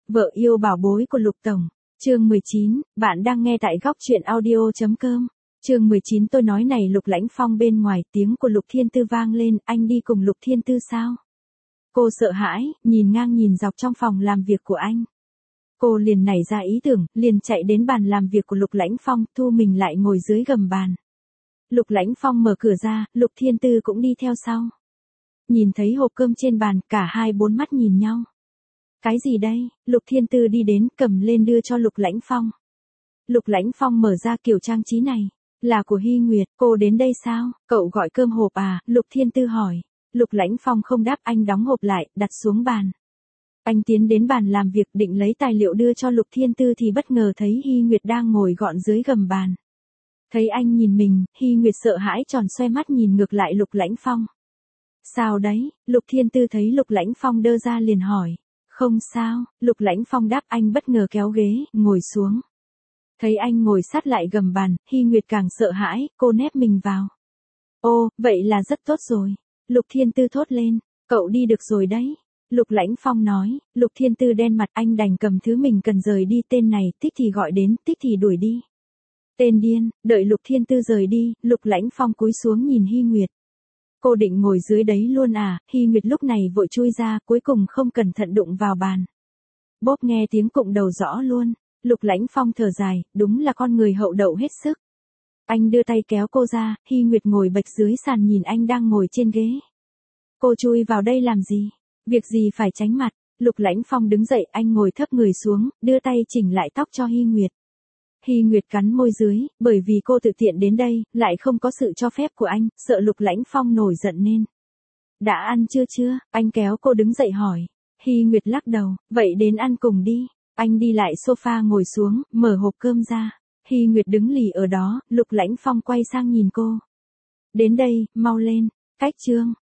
Vợ yêu bảo bối của Lục Tổng. Chương 19, bạn đang nghe tại góc truyện audio.com. Chương 19 tôi nói này Lục Lãnh Phong bên ngoài tiếng của Lục Thiên Tư vang lên, anh đi cùng Lục Thiên Tư sao? Cô sợ hãi, nhìn ngang nhìn dọc trong phòng làm việc của anh. Cô liền nảy ra ý tưởng, liền chạy đến bàn làm việc của Lục Lãnh Phong, thu mình lại ngồi dưới gầm bàn. Lục Lãnh Phong mở cửa ra, Lục Thiên Tư cũng đi theo sau. Nhìn thấy hộp cơm trên bàn, cả hai bốn mắt nhìn nhau. Cái gì đây? Lục Thiên Tư đi đến, cầm lên đưa cho Lục Lãnh Phong. Lục Lãnh Phong mở ra kiểu trang trí này. Là của Hy Nguyệt, cô đến đây sao? Cậu gọi cơm hộp à? Lục Thiên Tư hỏi. Lục Lãnh Phong không đáp, anh đóng hộp lại, đặt xuống bàn. Anh tiến đến bàn làm việc định lấy tài liệu đưa cho Lục Thiên Tư thì bất ngờ thấy Hy Nguyệt đang ngồi gọn dưới gầm bàn. Thấy anh nhìn mình, Hy Nguyệt sợ hãi tròn xoe mắt nhìn ngược lại Lục Lãnh Phong. Sao đấy? Lục Thiên Tư thấy Lục Lãnh Phong đơ ra liền hỏi. Không sao, Lục Lãnh Phong đáp, anh bất ngờ kéo ghế, ngồi xuống. Thấy anh ngồi sát lại gầm bàn, Hy Nguyệt càng sợ hãi, cô nép mình vào. Ô, vậy là rất tốt rồi. Lục Thiên Tư thốt lên, cậu đi được rồi đấy. Lục Lãnh Phong nói, Lục Thiên Tư đen mặt, anh đành cầm thứ mình cần rời đi, tên này, thích thì gọi đến, thích thì đuổi đi. Tên điên, đợi Lục Thiên Tư rời đi, Lục Lãnh Phong cúi xuống nhìn Hy Nguyệt. Cô định ngồi dưới đấy luôn à? Hy Nguyệt lúc này vội chui ra, cuối cùng không cẩn thận đụng vào bàn. Bốp nghe tiếng cụng đầu rõ luôn. Lục Lãnh Phong thở dài, đúng là con người hậu đậu hết sức. Anh đưa tay kéo cô ra, Hy Nguyệt ngồi bệch dưới sàn nhìn anh đang ngồi trên ghế. Cô chui vào đây làm gì? Việc gì phải tránh mặt? Lục Lãnh Phong đứng dậy, anh ngồi thấp người xuống, đưa tay chỉnh lại tóc cho Hy Nguyệt. Hy Nguyệt cắn môi dưới, bởi vì cô tự tiện đến đây, lại không có sự cho phép của anh, sợ Lục Lãnh Phong nổi giận nên. Đã ăn chưa? Anh kéo cô đứng dậy hỏi. Hy Nguyệt lắc đầu, vậy đến ăn cùng đi. Anh đi lại sofa ngồi xuống, mở hộp cơm ra. Hy Nguyệt đứng lì ở đó, Lục Lãnh Phong quay sang nhìn cô. Đến đây, mau lên. Cách chương.